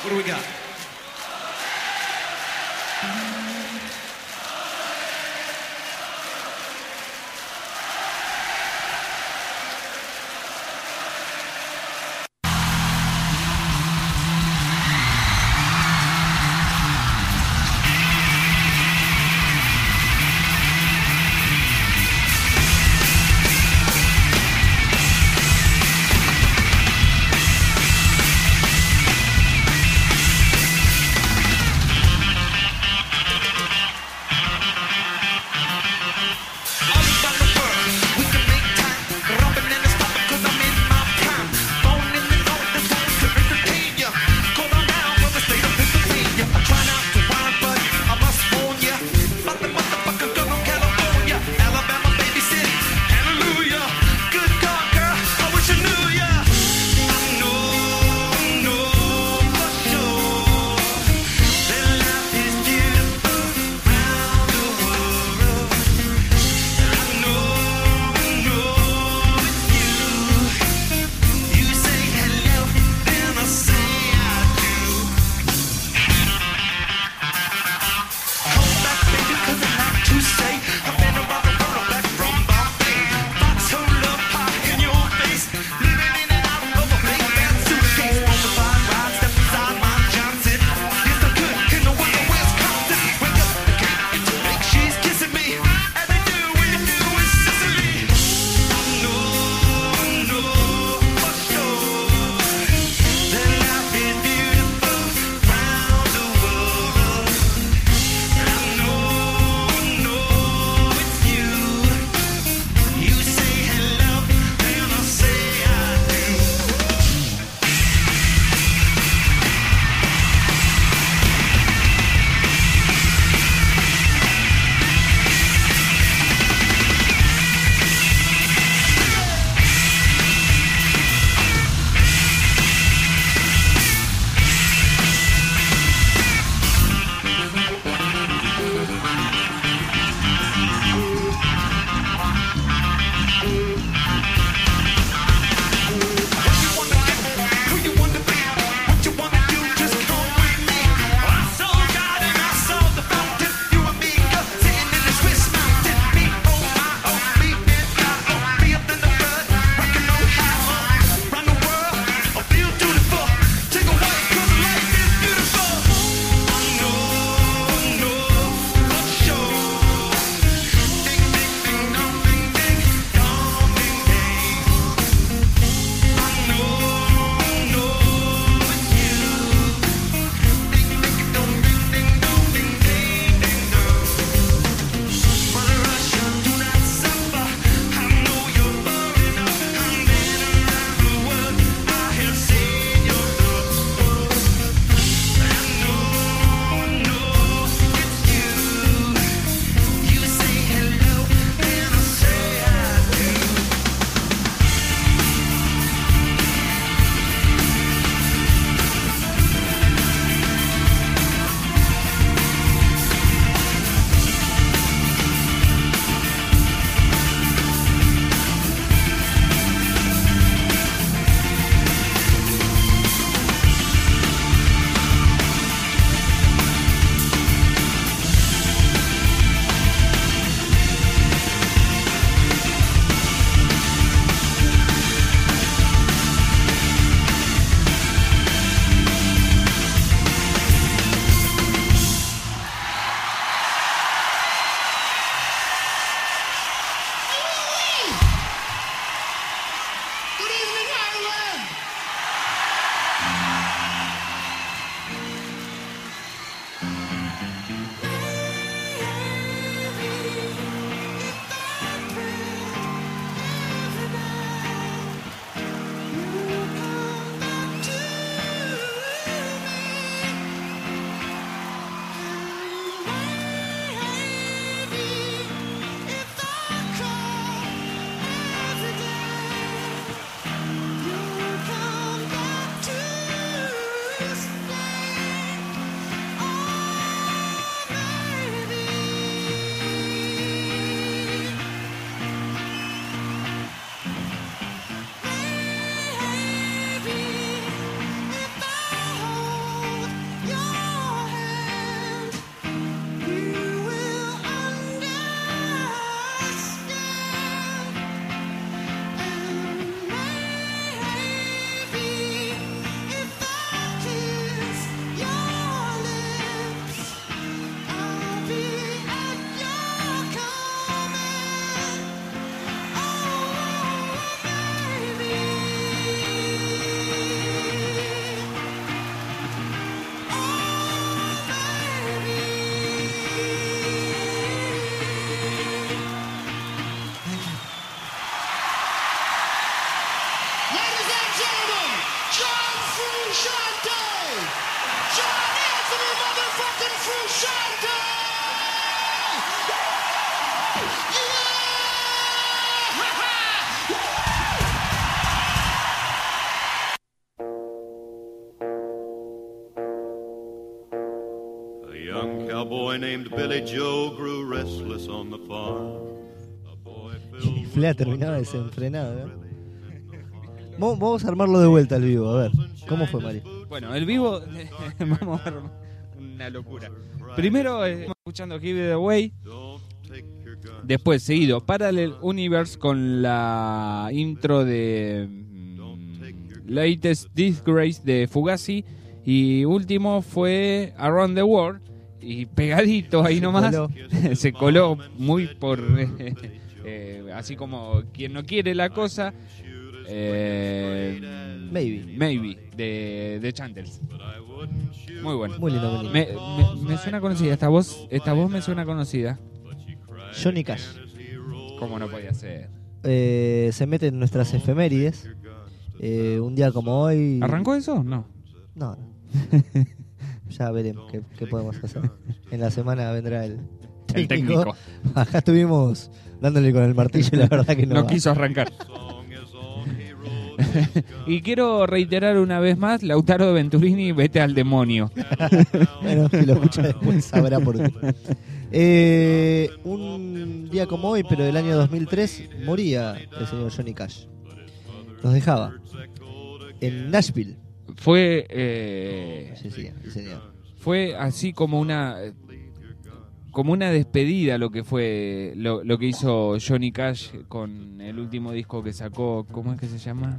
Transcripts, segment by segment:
What do we got? Billy Joe grew restless on the farm. Y Flea terminaba desenfrenado, ¿no? Vamos a armarlo de vuelta al vivo, a ver. ¿Cómo fue, Mari? Bueno, el vivo, vamos a ver una locura. Primero, escuchando Give It Away. Después, seguido, Parallel Universe con la intro de Latest Disgrace de Fugazi. Y último fue Around the World. Y pegadito ahí nomás, se coló muy por... así como quien no quiere la cosa. Maybe de Chantels. Muy bueno. Muy lindo, muy lindo. Me suena conocida. Esta voz me suena conocida. Johnny Cash. ¿Cómo no podía ser? Se mete en nuestras efemérides. Un día como hoy. ¿Arrancó eso? No. No. Ya veremos qué podemos hacer. En la semana vendrá el técnico. Acá estuvimos dándole con el martillo y la verdad que no quiso arrancar. Y quiero reiterar una vez más, Lautaro Venturini, vete al demonio. Bueno, si lo escucha después sabrá por qué. Un día como hoy, pero del año 2003, moría el señor Johnny Cash. Nos dejaba en Nashville. Fue fue así como una despedida lo que fue lo que hizo Johnny Cash con el último disco que sacó. ¿Cómo es que se llama?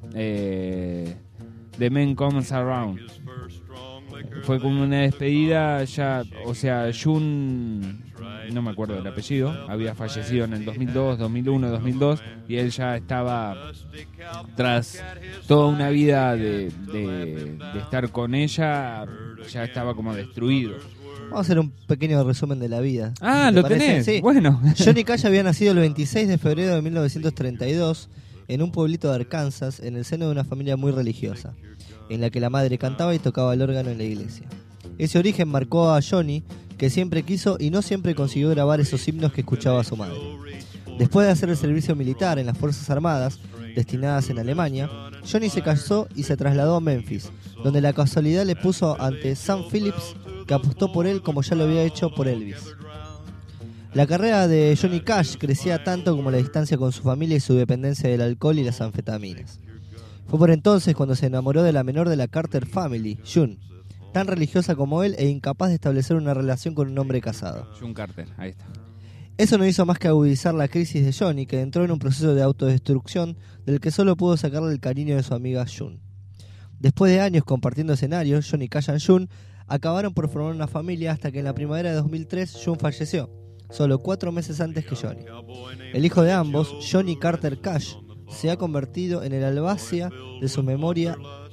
The Man Comes Around. Fue como una despedida ya, o sea, June, no me acuerdo del apellido, había fallecido en el 2002, 2001, 2002 y él ya estaba tras toda una vida de estar con ella, ya estaba como destruido. Vamos a hacer un pequeño resumen de la vida. ¿Lo tenés? Sí. Bueno. Johnny Cash había nacido el 26 de febrero de 1932 en un pueblito de Arkansas, en el seno de una familia muy religiosa, en la que la madre cantaba y tocaba el órgano en la iglesia. Ese origen marcó a Johnny, que siempre quiso y no siempre consiguió grabar esos himnos que escuchaba su madre. Después de hacer el servicio militar en las Fuerzas Armadas, destinadas en Alemania, Johnny se casó y se trasladó a Memphis, donde la casualidad le puso ante Sam Phillips, que apostó por él como ya lo había hecho por Elvis. La carrera de Johnny Cash crecía tanto como la distancia con su familia y su dependencia del alcohol y las anfetaminas. Fue por entonces cuando se enamoró de la menor de la Carter Family, June, tan religiosa como él e incapaz de establecer una relación con un hombre casado. June Carter, ahí está. Eso no hizo más que agudizar la crisis de Johnny, que entró en un proceso de autodestrucción del que solo pudo sacarle el cariño de su amiga June. Después de años compartiendo escenarios, Johnny Cash y June acabaron por formar una familia hasta que en la primavera de 2003 June falleció, solo 4 meses antes que Johnny. El hijo de ambos, Johnny Carter Cash, se ha convertido en el albacea de su memoria,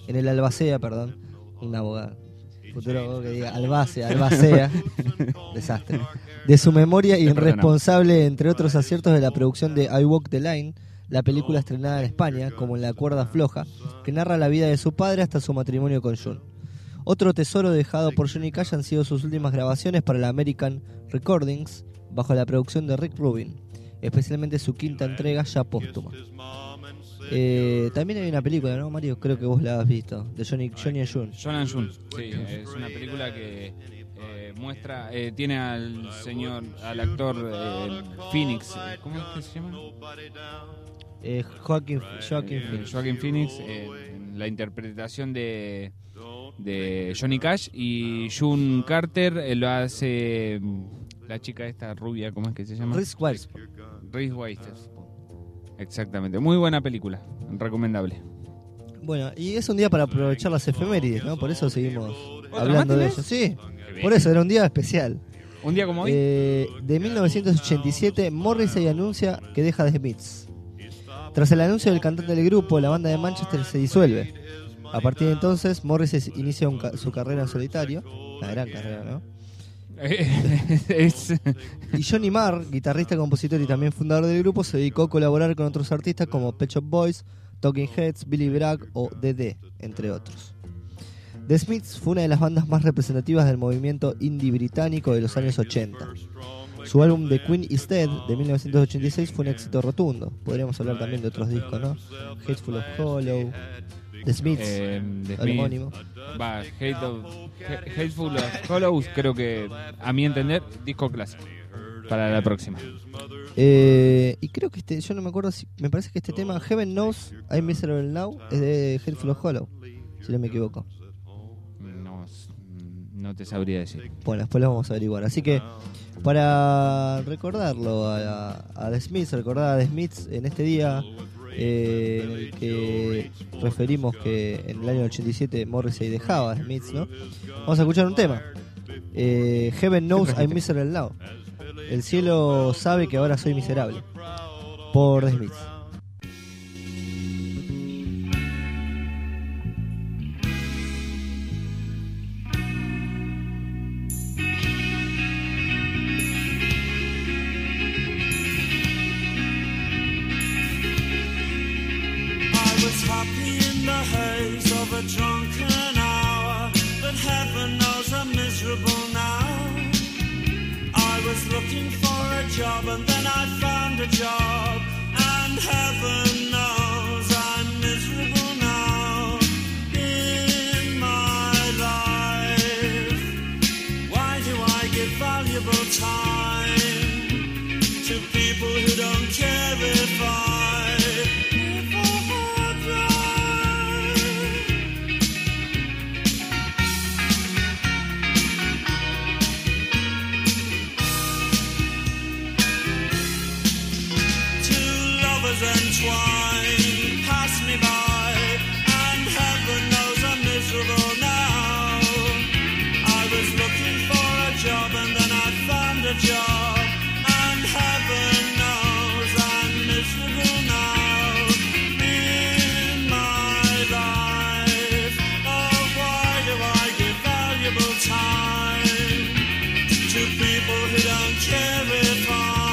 un abogado, futuro abogado que diga albacea, desastre, de su memoria y responsable, entre otros aciertos, de la producción de I Walk the Line, la película estrenada en España, como en La cuerda floja, que narra la vida de su padre hasta su matrimonio con June. Otro tesoro dejado por Johnny Cash han sido sus últimas grabaciones para la American Recordings, bajo la producción de Rick Rubin, especialmente su quinta entrega ya póstuma. También hay una película, ¿no, Mario? Creo que vos la has visto, de Johnny y June. John and June, sí, es una película que muestra, tiene al actor Phoenix, ¿cómo es que se llama? Joaquin Phoenix, en la interpretación de Johnny Cash, y June Carter lo hace la chica esta rubia, ¿cómo es que se llama? Reese Witherspoon. Exactamente, muy buena película, recomendable. Bueno, y es un día para aprovechar las efemérides, ¿no? Por eso seguimos hablando de ello. Sí, por eso era un día especial. ¿Un día como hoy? De 1987, Morrissey anuncia que deja The Smiths. Tras el anuncio del cantante del grupo, la banda de Manchester se disuelve. A partir de entonces, Morrissey inicia su carrera en solitario, una gran carrera, ¿no? Y Johnny Marr, guitarrista, compositor y también fundador del grupo, se dedicó a colaborar con otros artistas como Pet Shop Boys, Talking Heads, Billy Bragg o DD, entre otros. The Smiths fue una de las bandas más representativas del movimiento indie británico de los años 80. Su álbum The Queen is Dead de 1986 fue un éxito rotundo. Podríamos hablar también de otros discos, ¿no? Headful of Hollow, The Smiths, el homónimo. Hateful of Hollows, creo que, a mi entender, disco clásico para la próxima. Y creo que yo no me acuerdo, me parece que este tema, Heaven Knows I'm Miserable Now, es de Hateful of Hollow, si no me equivoco. No te sabría decir. Bueno, después lo vamos a averiguar. Así que, para recordarlo a The Smiths, recordar a The Smiths en este día en el que referimos que en el año 87 Morrissey dejaba a The Smiths, ¿no? Vamos a escuchar un tema. Heaven Knows I'm Miserable Now. El cielo sabe que ahora soy miserable. Por The Smiths. Happy in the haze of a drunken hour, but heaven knows I'm miserable now. I was looking for a job and then I found a job, and heaven knows I'm miserable now. In my life, why do I give valuable time to people who don't care if I entwine, pass me by, and heaven knows I'm miserable now. I was looking for a job and then I found a job, and heaven knows I'm miserable now. In my life, oh why do I give valuable time to people who don't care if I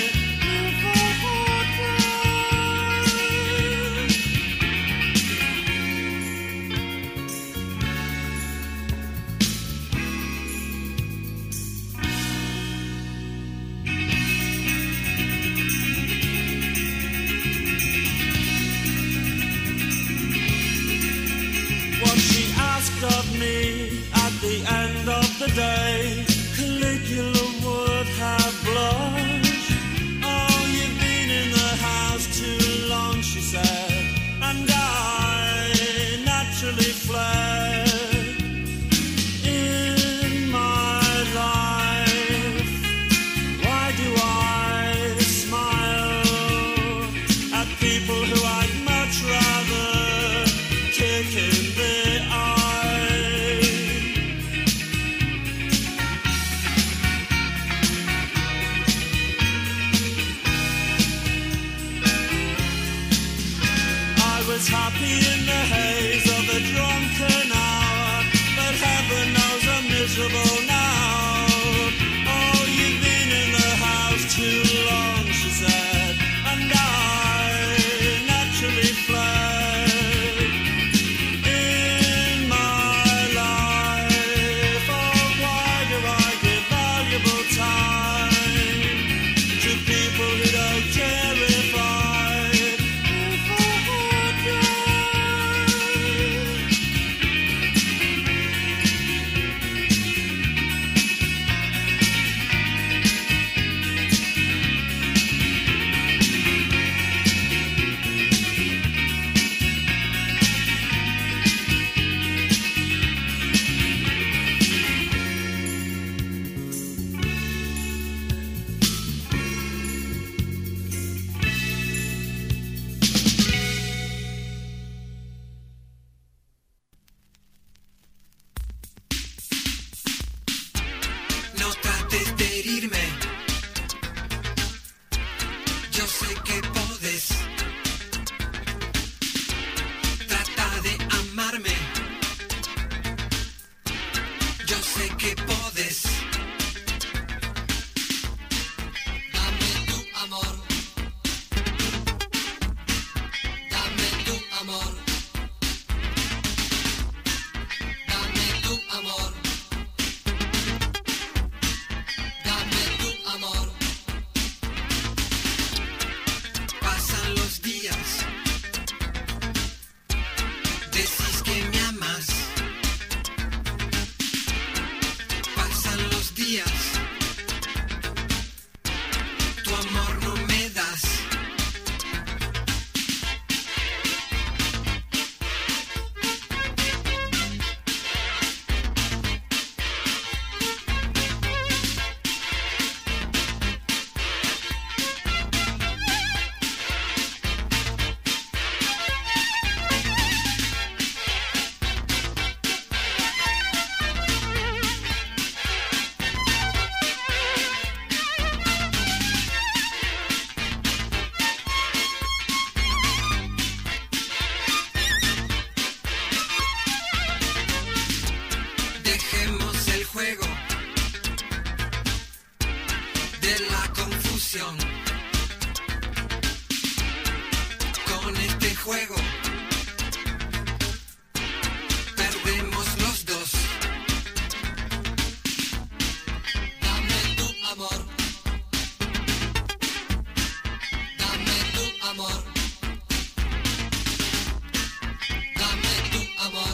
of me at the end of the day, Caligula would have blushed. Oh, you've been in the house too long, she said, and I naturally fled. In my life, why do I smile at people who I'd much rather kick in the eye? Happy in the haze of a drunken hour, but heaven knows I'm miserable now. Oh, you've been in the house too long, she said, and I naturally fled. In my life, oh, why do I give valuable time to people who don't care if I ilusión. Con este juego perdemos los dos. Dame tu amor. Dame tu amor. Dame tu amor.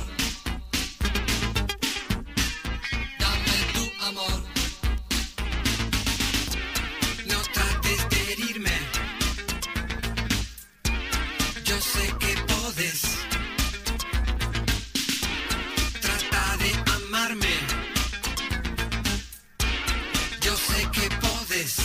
Dame tu amor. No trates de herirme. Yo sé que podés. Trata de amarme. Yo sé que podés.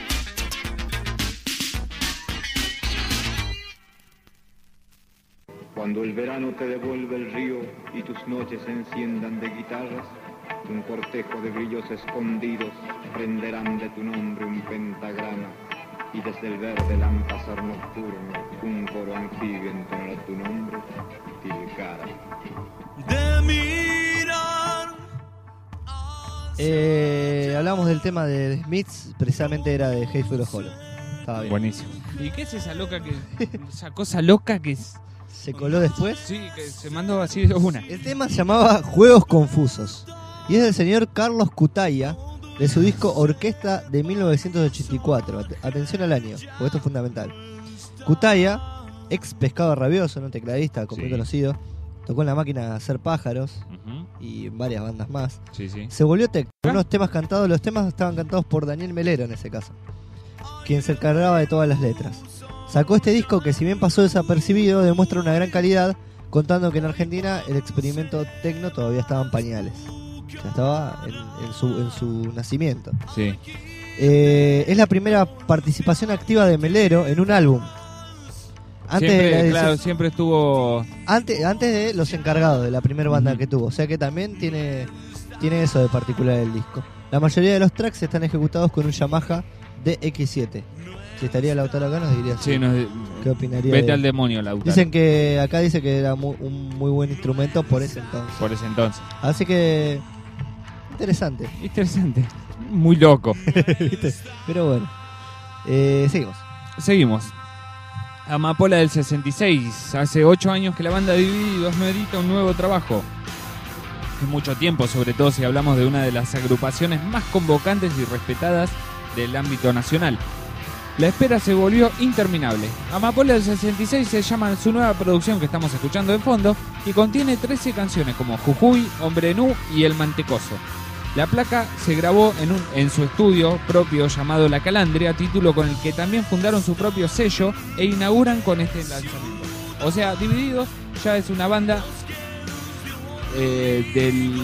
Cuando el verano te devuelve el río y tus noches se enciendan de guitarras, un cortejo de grillos escondidos prenderán de tu nombre un pentagrama y desde el verde lámpasar nocturno un coro anfibio entonará tu nombre, Tilcara. De mirar. Hablamos del tema de The Smiths, precisamente era de Hateful Eight. Estaba bien. Buenísimo. ¿Y qué es esa loca que... esa cosa loca que es... Se coló después. Sí, que se mandó así de una. El tema se llamaba Juegos Confusos y es del señor Carlos Cutaya, de su disco Orquesta de 1984. Atención al año, porque esto es fundamental. Cutaya, ex Pescado Rabioso, ¿no? Tecladista, muy Sí. conocido, tocó en La Máquina de Hacer Pájaros Ujú. y en varias bandas más. Sí, sí. Se volvió unos temas cantados, los temas estaban cantados por Daniel Melero en ese caso, quien se encargaba de todas las letras. Sacó este disco que, si bien pasó desapercibido, demuestra una gran calidad, contando que en Argentina el experimento tecno todavía estaba en pañales. O sea, estaba en su nacimiento. Sí. Es la primera participación activa de Melero en un álbum. Antes de la Siempre, edición- claro, siempre estuvo... antes de Los Encargados, de la primera banda Ujú. que tuvo. O sea que también tiene eso de particular el disco. La mayoría de los tracks están ejecutados con un Yamaha DX7. Si estaría Lautaro acá nos diría Sí, nos... qué opinaría. Vete de- al demonio, Lautaro. Dicen que acá dice que era un muy buen instrumento por ese entonces. Por ese entonces. Así que interesante. Interesante. Muy loco. ¿Viste? Pero bueno, seguimos. Seguimos. Amapola del 66. Hace 8 años que la banda Divididos no edita un nuevo trabajo. Es mucho tiempo, sobre todo si hablamos de una de las agrupaciones más convocantes y respetadas del ámbito nacional. La espera se volvió interminable. Amapola del 66 se llama su nueva producción que estamos escuchando de fondo y contiene 13 canciones como Jujuy, Hombre Nu y El Mantecoso. La placa se grabó en su estudio propio llamado La Calandria, título con el que también fundaron su propio sello e inauguran con este lanzamiento. O sea, Divididos ya es una banda del...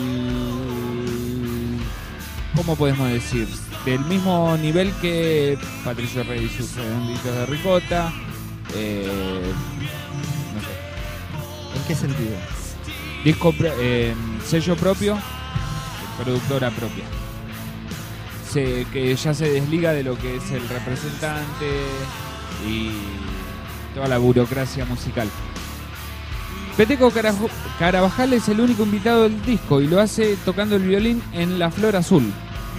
¿Cómo podemos decir? Del mismo nivel que Patricio Rey y sus Redonditos de Ricota. No sé. ¿En qué sentido? Sello propio, productora propia. Que ya se desliga de lo que es el representante y toda la burocracia musical. Peteco Carabajal es el único invitado del disco y lo hace tocando el violín en La Flor Azul.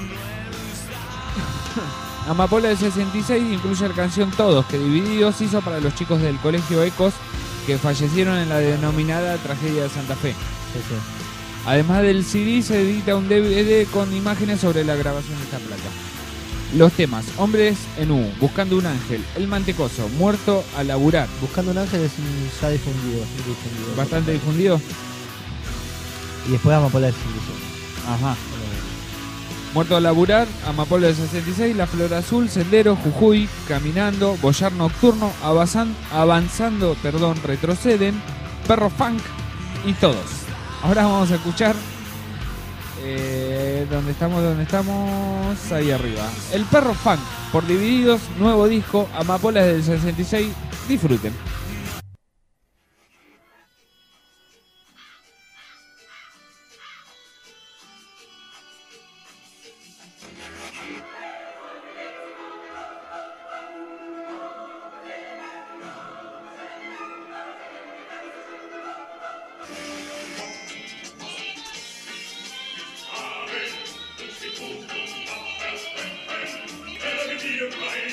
Amapola del 66 incluye la canción Todos, que Divididos hizo para los chicos del Colegio Ecos que fallecieron en la denominada tragedia de Santa Fe. Sí, sí. Además del CD se edita un DVD con imágenes sobre la grabación de esta placa. Los temas: Hombres en U, Buscando un Ángel, El Mantecoso, Muerto a Laburar. Buscando un Ángel es ya difundido, Bastante difundido. Y después Amapola del 66. Ajá. Muerto a Laburar, Amapola del 66, La Flor Azul, Sendero, Jujuy, Caminando, Boyar Nocturno, Avanzando, Retroceden, Perro Funk y Todos. Ahora vamos a escuchar ¿dónde estamos? Ahí arriba. El Perro Funk, por Divididos, nuevo disco, Amapola del 66. Disfruten. Dir rein